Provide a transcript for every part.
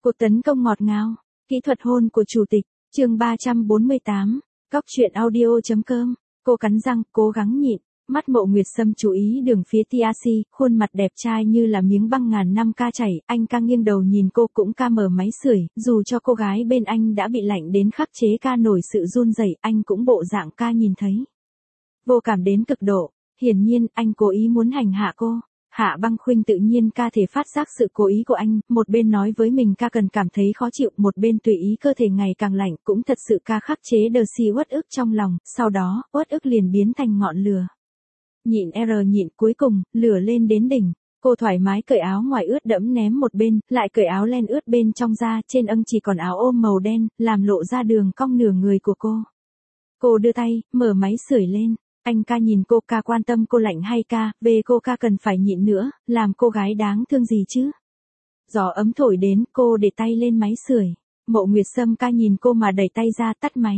Cuộc tấn công ngọt ngào, kỹ thuật hôn của chủ tịch, chương 348, Cóc truyện audio.com. Cô cắn răng, cố gắng nhịn, mắt Mộ Nguyệt Sâm chú ý đường phía TRC, khuôn mặt đẹp trai như là miếng băng ngàn năm ca chảy, anh ca nghiêng đầu nhìn cô cũng ca mở máy sưởi, dù cho cô gái bên anh đã bị lạnh đến khắc chế ca nổi sự run rẩy, anh cũng bộ dạng ca nhìn thấy. Vô cảm đến cực độ, hiển nhiên anh cố ý muốn hành hạ cô. Hạ Băng Khuynh tự nhiên ca thể phát giác sự cố ý của anh, một bên nói với mình ca cần cảm thấy khó chịu, một bên tùy ý cơ thể ngày càng lạnh, cũng thật sự ca khắc chế đờ si uất ức trong lòng, sau đó, uất ức liền biến thành ngọn lửa. Nhịn nhịn cuối cùng, lửa lên đến đỉnh, cô thoải mái cởi áo ngoài ướt đẫm ném một bên, lại cởi áo len ướt bên trong ra, trên âng chỉ còn áo ôm màu đen, làm lộ ra đường cong nửa người của cô. Cô đưa tay, mở máy sưởi lên. Anh ca nhìn cô, ca quan tâm cô lạnh hay ca, về cô ca cần phải nhịn nữa, làm cô gái đáng thương gì chứ. Gió ấm thổi đến, cô để tay lên máy sưởi. Mộ Nguyệt Sâm ca nhìn cô mà đẩy tay ra tắt máy.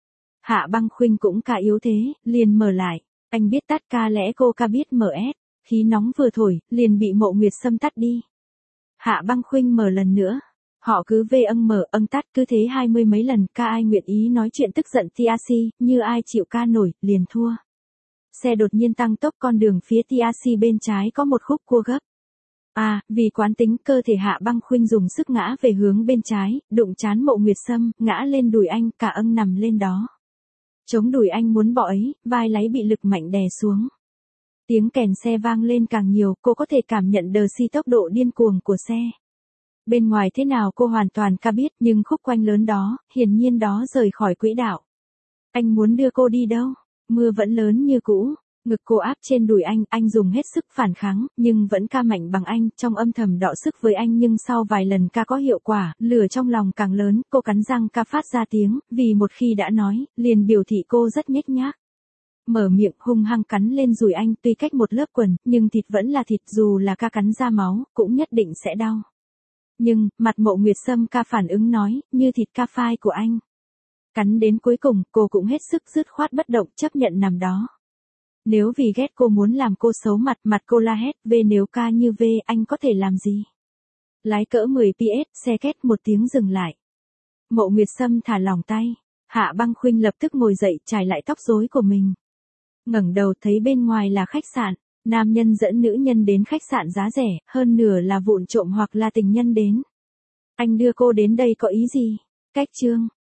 Hạ Băng Khuynh cũng ca yếu thế, liền mở lại. Anh biết tắt ca lẽ cô ca biết mở ép, khí nóng vừa thổi, liền bị Mộ Nguyệt Sâm tắt đi. Hạ Băng Khuynh mở lần nữa. Họ cứ về mở tắt cứ thế 20 mấy lần, ca ai nguyện ý nói chuyện tức giận TRC, như ai chịu ca nổi, liền thua. Xe đột nhiên tăng tốc, con đường phía TRC bên trái có một khúc cua gấp. Vì quán tính, cơ thể Hạ Băng Khuynh dùng sức ngã về hướng bên trái, đụng trán Mộ Nguyệt Sâm, ngã lên đùi anh, cả âng nằm lên đó. Chống đùi anh muốn bỏ ấy, vai láy bị lực mạnh đè xuống. Tiếng kèn xe vang lên càng nhiều, cô có thể cảm nhận đờ si tốc độ điên cuồng của xe. Bên ngoài thế nào cô hoàn toàn ca biết, nhưng khúc quanh lớn đó, hiển nhiên đó rời khỏi quỹ đạo. Anh muốn đưa cô đi đâu? Mưa vẫn lớn như cũ, ngực cô áp trên đùi anh dùng hết sức phản kháng, nhưng vẫn ca mạnh bằng anh, trong âm thầm đọ sức với anh, nhưng sau vài lần ca có hiệu quả, lửa trong lòng càng lớn, cô cắn răng ca phát ra tiếng, vì một khi đã nói, liền biểu thị cô rất nhếch nhác. Mở miệng hung hăng cắn lên đùi anh, tuy cách một lớp quần, nhưng thịt vẫn là thịt, dù là ca cắn ra máu, cũng nhất định sẽ đau. Nhưng, mặt Mộ Nguyệt Sâm ca phản ứng nói, như thịt ca phai của anh. Cắn đến cuối cùng, cô cũng hết sức dứt khoát bất động, chấp nhận nằm đó. Nếu vì ghét cô muốn làm cô xấu mặt cô la hét, về nếu ca như về, anh có thể làm gì? Lái cỡ 10 PS, xe két một tiếng dừng lại. Mộ Nguyệt Sâm thả lỏng tay. Hạ Băng Khuynh lập tức ngồi dậy, chải lại tóc rối của mình. Ngẩng đầu thấy bên ngoài là khách sạn. Nam nhân dẫn nữ nhân đến khách sạn giá rẻ, hơn nửa là vụn trộm hoặc là tình nhân đến. Anh đưa cô đến đây có ý gì? Cách chương.